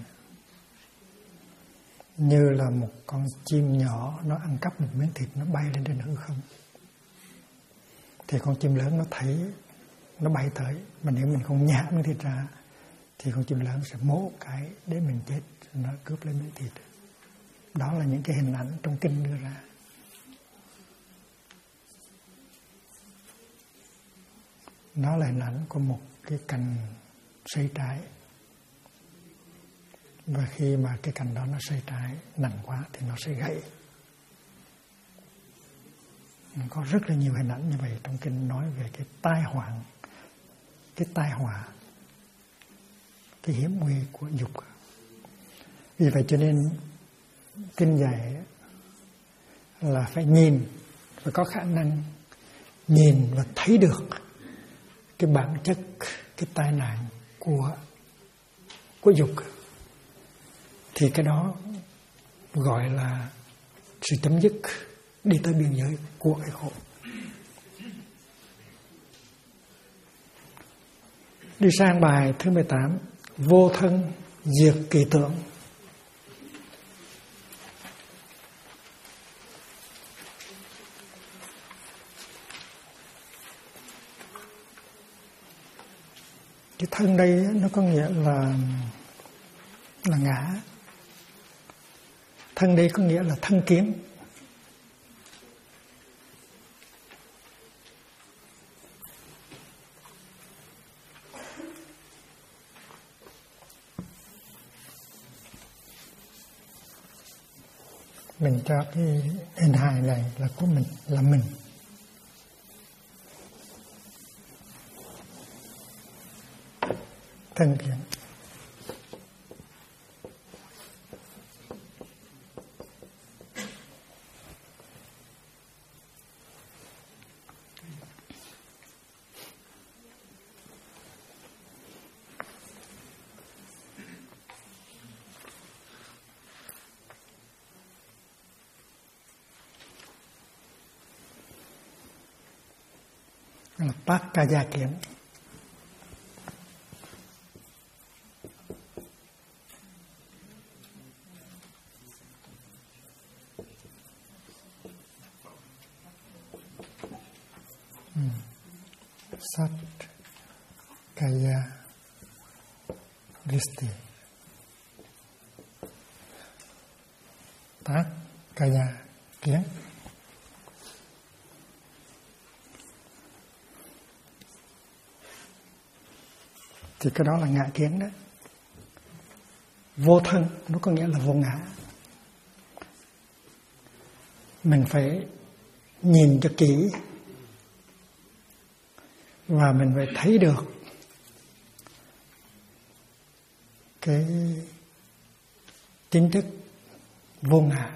Như là một con chim nhỏ nó ăn cắp một miếng thịt, nó bay lên trên hư không, thì con chim lớn nó thấy nó bay tới, mà nếu mình không nhả miếng thịt ra thì con chim lớn sẽ mổ cái để mình chết, nó cướp lấy miếng thịt. Đó là những cái hình ảnh trong kinh đưa ra. Nó là hình ảnh của một cái cành xây trái, và khi mà cái cành đó nó xây trái nặng quá thì nó sẽ gãy. Có rất là nhiều hình ảnh như vậy trong kinh nói về cái tai họa, cái hiểm nguy của dục. Vì vậy cho nên kinh dạy là phải nhìn và có khả năng nhìn và thấy được cái bản chất, cái tai nạn của dục, thì cái đó gọi là sự chấm dứt, đi tới biên giới của cái khổ. Đi sang bài thứ 18, vô thân diệt kỳ tưởng. Cái thân đây nó có nghĩa là ngã. Thân đây có nghĩa là thân kiến. Mình cho cái hình hài này là của mình, là mình. Thân kiến. Là bát ca gia kiến. Sát kaya vristi. Tác kaya kiến. Thì cái đó là ngã kiến đó. Vô thân nó có nghĩa là vô ngã. Mình phải nhìn cho kỹ và mình phải thấy được cái tính chất vô ngã.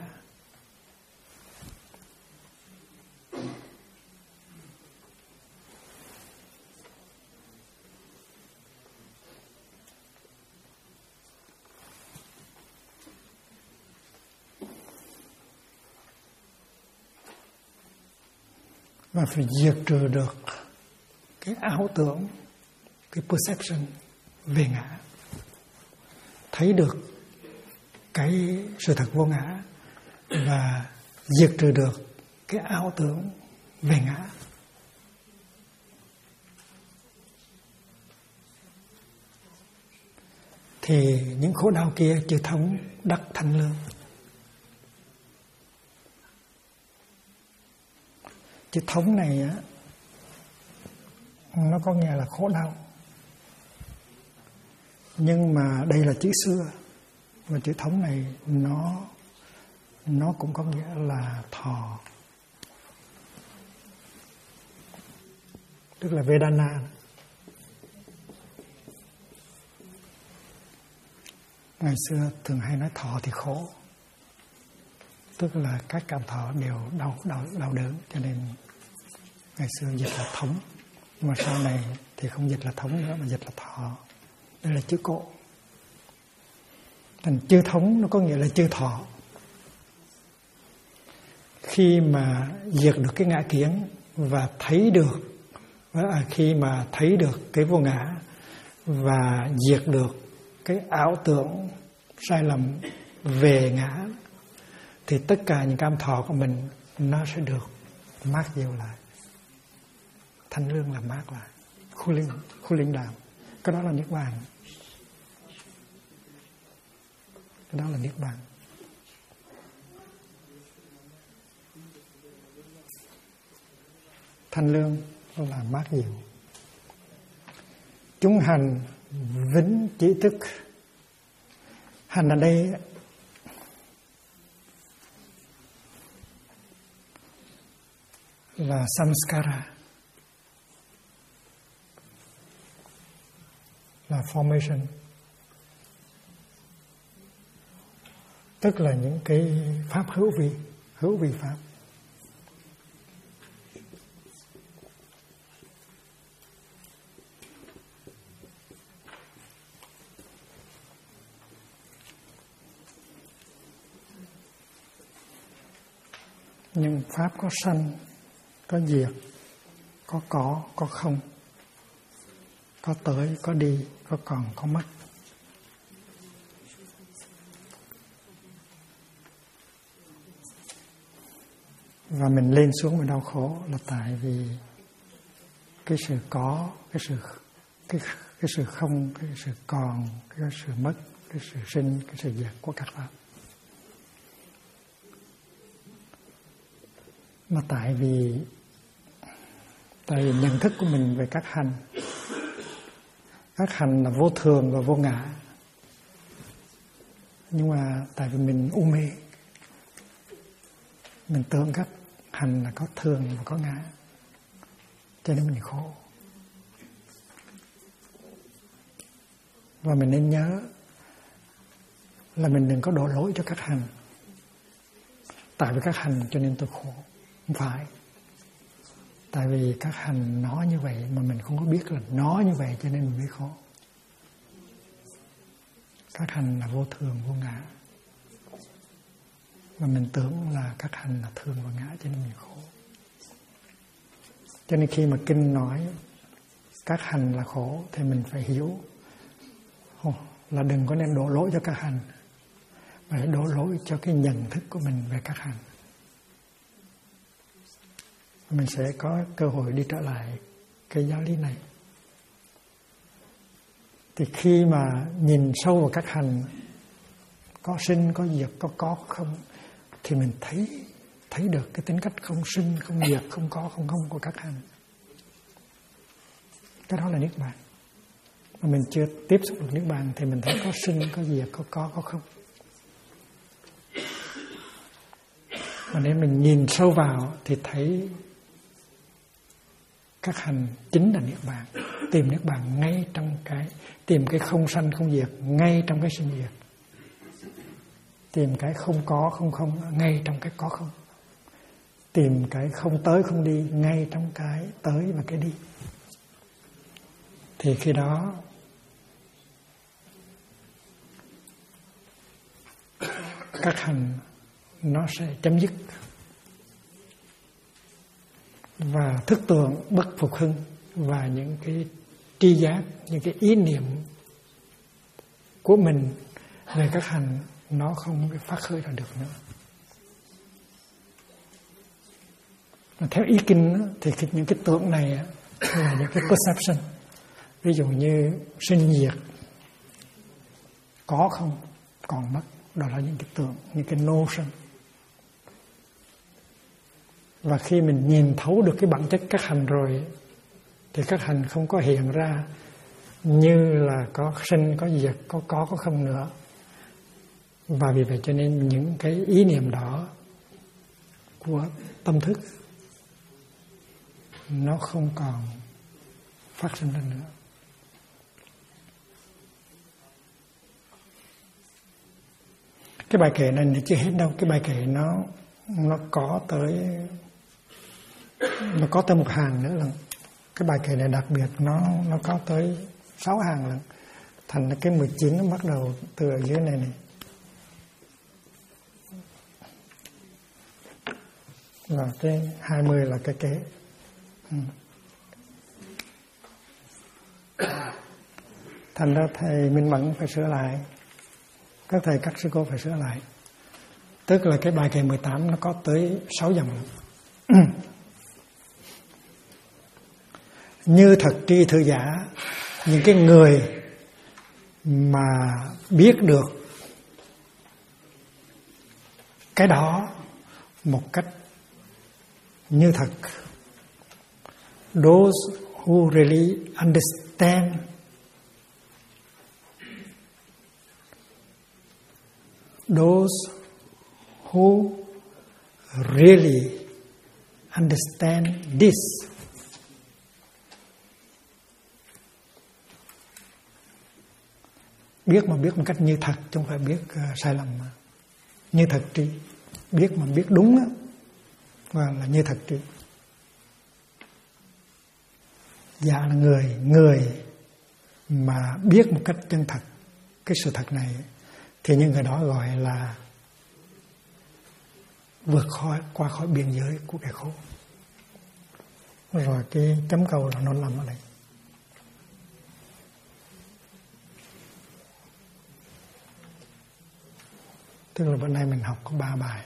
Và phải diệt trừ được cái ảo tưởng, cái perception về ngã. Thấy được cái sự thật vô ngã và diệt trừ được cái ảo tưởng về ngã. Thì những khổ đau kia chư thống đắc thanh lương. Chữ thống này á, nó có nghĩa là khổ đau. Nhưng mà đây là chữ xưa. Và chữ thống này nó cũng có nghĩa là thọ. Tức là Vedana. Ngày xưa thường hay nói thọ thì khổ. Tức là các cảm thọ đều đau đớn, cho nên ngày xưa dịch là thống. Nhưng mà sau này thì không dịch là thống nữa mà dịch là thọ. Đây là chữ cổ. Thành chư thống nó có nghĩa là chư thọ. Khi mà diệt được cái ngã kiến và thấy được, khi mà thấy được cái vô ngã và diệt được cái ảo tưởng sai lầm về ngã, thì tất cả những cảm thọ của mình nó sẽ được mát dịu lại. Thanh lương là mát lại. Khu linh đàm. Cái đó là niết bàn. Cái đó là niết bàn. Thanh lương là mát dịu. Chúng hành vĩnh chỉ tức. Hành ở đây là samskara, là formation, tức là những cái pháp hữu vi pháp. Nhưng pháp có sanh, có diệt, có không, có tới, có đi, có còn, có mất. Và mình lên xuống mình đau khổ là tại vì cái sự có, cái sự không, cái sự còn, cái sự mất, cái sự sinh, cái sự diệt của các pháp. Mà tại vì nhận thức của mình về các hành là vô thường và vô ngã. Nhưng mà tại vì mình u mê, mình tưởng các hành là có thường và có ngã, cho nên mình khổ. Và mình nên nhớ là mình đừng có đổ lỗi cho các hành. Tại vì các hành cho nên tôi khổ. Không phải. Tại vì các hành nó như vậy mà mình không có biết là nó như vậy cho nên mình mới khổ. Các hành là vô thường, vô ngã. Và mình tưởng là các hành là thường và ngã cho nên mình khổ. Cho nên khi mà kinh nói các hành là khổ thì mình phải hiểu là đừng có nên đổ lỗi cho các hành, mà phải đổ lỗi cho cái nhận thức của mình về các hành. Mình sẽ có cơ hội đi trở lại cái giáo lý này. Thì khi mà nhìn sâu vào các hành, có sinh, có diệt, có không, thì mình thấy được cái tính cách không sinh, không diệt, không có, không không của các hành. Cái đó là niết bàn. Mà mình chưa tiếp xúc được niết bàn thì mình thấy có sinh, có diệt, có không. Mà nếu mình nhìn sâu vào thì thấy các hành chính là niết bàn. Tìm niết bàn ngay trong tìm cái không sanh không diệt ngay trong cái sinh diệt. Tìm cái không có không không ngay trong cái có không. Tìm cái không tới không đi ngay trong cái tới và cái đi. Thì khi đó các hành nó sẽ chấm dứt. Và thức tưởng bất phục hưng và những cái tri giác, những cái ý niệm của mình về các hành nó không phát khởi ra được nữa. Và theo ý kinh thì những cái tưởng này là những cái perception. Ví dụ như sinh diệt, có không, còn mất. Đó là những cái tưởng, những cái notion. Và khi mình nhìn thấu được cái bản chất các hành rồi thì các hành không có hiện ra như là có sinh, có diệt, có không nữa. Và vì vậy cho nên những cái ý niệm đó của tâm thức nó không còn phát sinh ra nữa. Cái bài kệ này chưa hết đâu. Cái bài kệ nó có tới một hàng nữa lần. Cái bài kệ này đặc biệt nó có tới 6 hàng lần. Thành cái 19 nó bắt đầu từ ở dưới này. Và cái 20 là cái kế. Thành ra thầy Minh Mẫn phải sửa lại. Các thầy, các sư cô phải sửa lại. Tức là cái bài kệ 18 nó có tới 6 dòng. Như thật tri thư giả, những cái người mà biết được cái đó một cách như thật. Those who really understand those who really understand this. Biết mà biết một cách như thật, chứ không phải biết sai lầm mà. Như thật tri, biết mà biết đúng á, và là như thật tri. Dạ là người mà biết một cách chân thật cái sự thật này thì những người đó gọi là vượt qua khỏi biên giới của cái khổ. Rồi cái chấm câu là nó nằm ở đây. Tức là bữa nay mình học có 3 bài.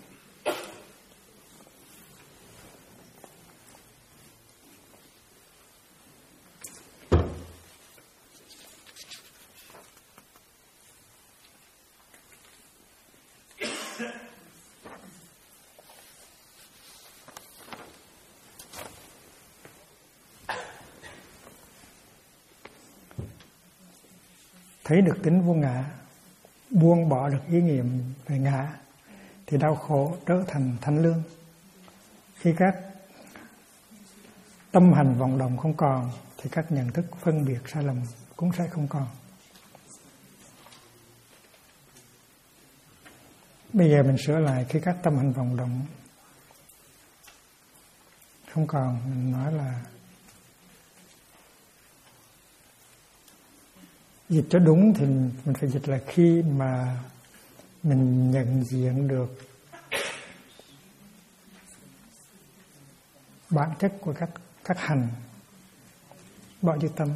Thấy được tính vô ngã, buông bỏ được ý niệm về ngã, thì đau khổ trở thành thanh lương. Khi các tâm hành vọng động không còn, thì các nhận thức phân biệt sai lầm cũng sẽ không còn. Bây giờ mình sửa lại, khi các tâm hành vọng động không còn, mình nói là dịch cho đúng thì mình phải dịch là khi mà mình nhận diện được bản chất của các hành, bỏ chữ tâm.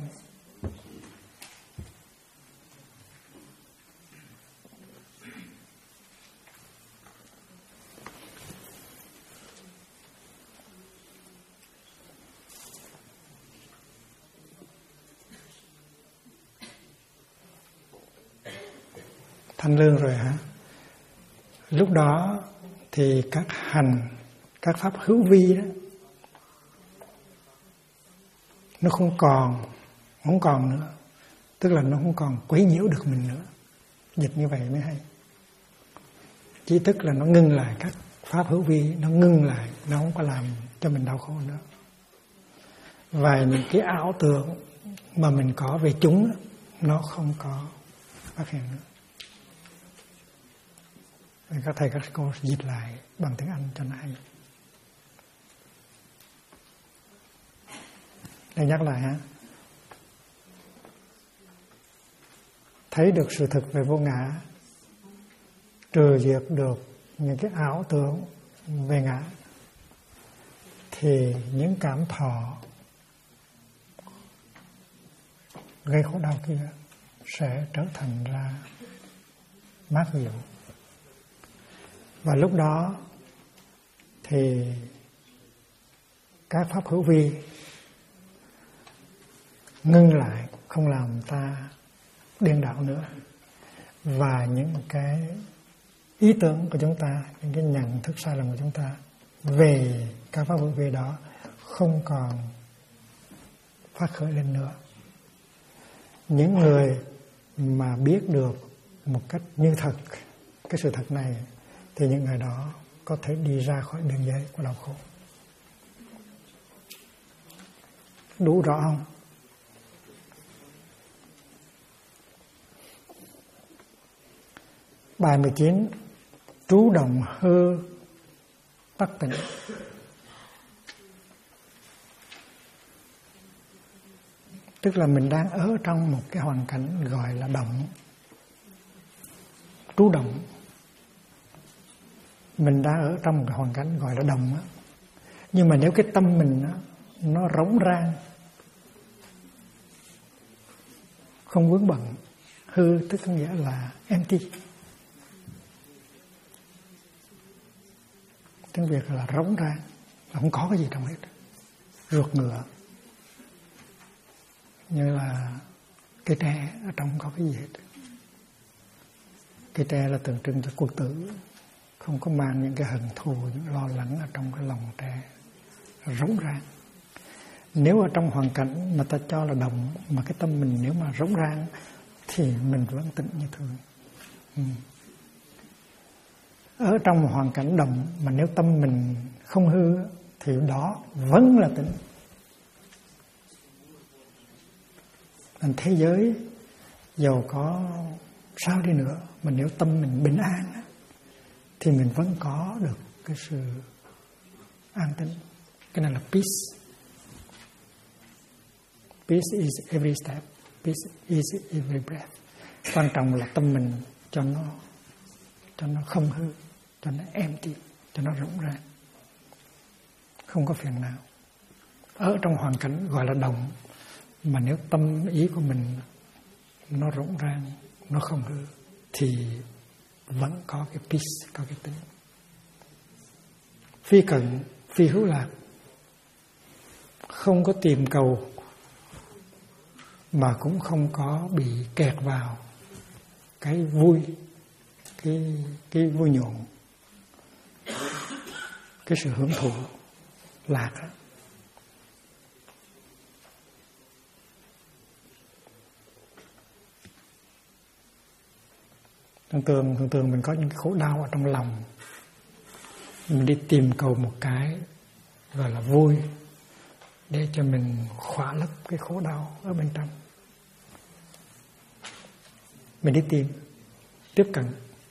Thanh lương rồi hả? Lúc đó thì các hành, các pháp hữu vi đó, nó không còn nữa. Tức là nó không còn quấy nhiễu được mình nữa. Dịch như vậy mới hay. Chỉ tức là nó ngưng lại, các pháp hữu vi nó ngưng lại, nó không có làm cho mình đau khổ nữa. Và những cái ảo tưởng mà mình có về chúng, nó không có phát hiện nữa. Các thầy các cô dịch lại bằng tiếng Anh cho nó hay. Để nhắc lại ha. Thấy được sự thực về vô ngã, trừ diệt được những cái ảo tưởng về ngã, thì những cảm thọ gây khổ đau kia sẽ trở thành ra mát dịu. Và lúc đó thì các pháp hữu vi ngưng lại, không làm ta điên đảo nữa. Và những cái ý tưởng của chúng ta, những cái nhận thức sai lầm của chúng ta về các pháp hữu vi đó không còn phát khởi lên nữa. Những người mà biết được một cách như thật cái sự thật này, thì những người đó có thể đi ra khỏi biên giới của đau khổ. Đủ rõ không? Bài 19, trú động hư tắc tỉnh. Tức là mình đang ở trong một cái hoàn cảnh gọi là động, trú động. Mình đang ở trong một cái hoàn cảnh gọi là động á. Nhưng mà nếu cái tâm mình á, nó rỗng rang, không vướng bận, hư tức có nghĩa là empty. Tiếng Việt là rỗng rang, là không có cái gì trong hết, ruột ngựa, như là cây tre ở trong không có cái gì hết. Cây tre là tượng trưng cho cuộc tử, không có mang những cái hận thù, những lo lắng ở trong cái lòng tre, rỗng rang. Nếu ở trong hoàn cảnh mà ta cho là động, mà cái tâm mình nếu mà rỗng rang thì mình vẫn tĩnh như thường. Ở trong một hoàn cảnh động mà nếu tâm mình không hư thì đó vẫn là tĩnh. Còn thế giới dầu có sao đi nữa, mà nếu tâm mình bình an thì mình vẫn có được cái sự an tĩnh. Cái này là peace. Peace is every step. Peace is every breath. Quan trọng là tâm mình cho nó không hư, cho nó empty, cho nó rộng ràng, không có phiền não. Ở trong hoàn cảnh gọi là động, mà nếu tâm ý của mình nó rộng ràng, nó không hư, thì vẫn có cái peace, có cái tính. Phi cận, phi hữu lạc, không có tìm cầu mà cũng không có bị kẹt vào cái vui, cái vui nhộn, cái sự hưởng thụ lạc đó. Thường thường mình có những cái khổ đau ở trong lòng, mình đi tìm cầu một cái gọi là vui để cho mình khỏa lấp cái khổ đau ở bên trong. Mình đi tìm, tiếp cận,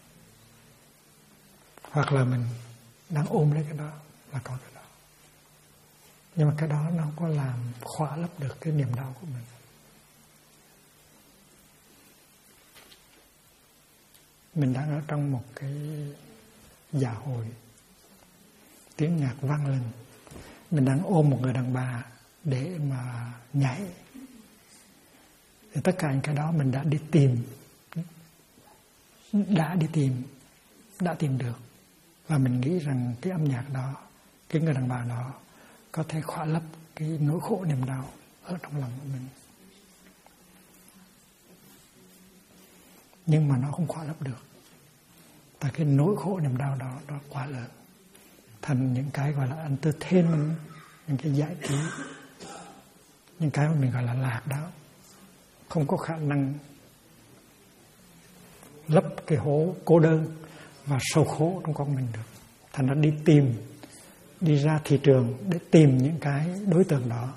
hoặc là mình đang ôm lấy cái đó là có cái đó, nhưng mà cái đó nó không có làm khỏa lấp được cái niềm đau của mình. Mình đang ở trong một cái dạ hội, tiếng nhạc vang lên, mình đang ôm một người đàn bà để mà nhảy, thì tất cả những cái đó mình đã đi tìm, đã tìm được, và mình nghĩ rằng cái âm nhạc đó, cái người đàn bà đó có thể khỏa lấp cái nỗi khổ niềm đau ở trong lòng của mình. Nhưng mà nó không khỏa lấp được, tại cái nỗi khổ niềm đau đó nó quá lớn, thành những cái gọi là entertainment, những cái giải trí, những cái mà mình gọi là lạc đó, không có khả năng lấp cái hố cô đơn và sầu khổ trong con mình được. Thành nó đi ra thị trường để tìm những cái đối tượng đó,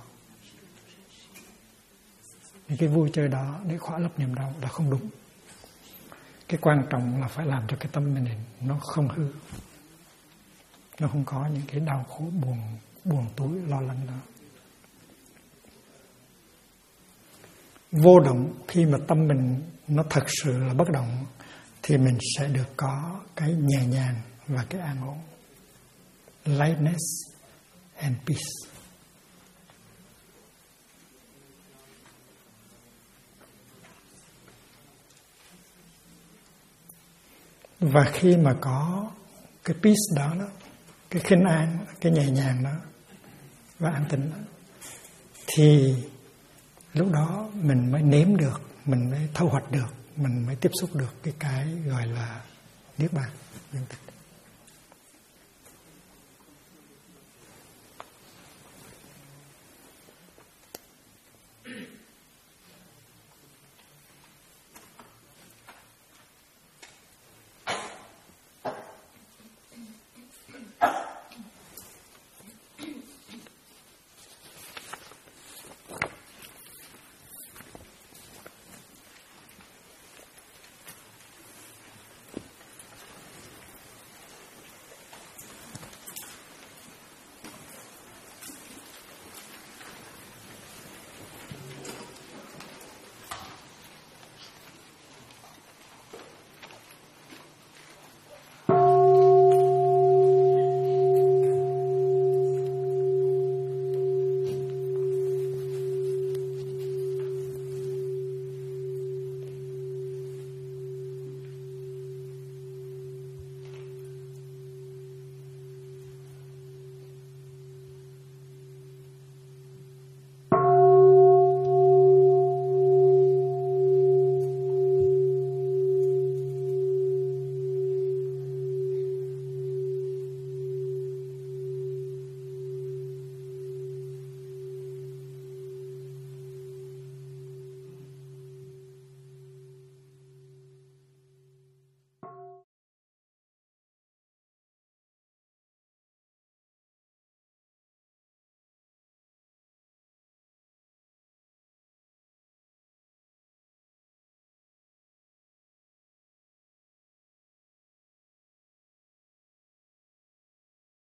những cái vui chơi đó để khỏa lấp niềm đau là không đúng. Cái quan trọng là phải làm cho cái tâm mình nó không hư, nó không có những cái đau khổ buồn túi lo lắng đó. Vô động, khi mà tâm mình nó thật sự là bất động, thì mình sẽ được có cái nhẹ nhàng và cái an ổn, lightness and peace. Và khi mà có cái peace đó, cái khinh an, cái nhẹ nhàng đó và an tĩnh đó, thì lúc đó mình mới nếm được, mình mới thâu hoạch được, mình mới tiếp xúc được cái gọi là niết bàn viên tịch.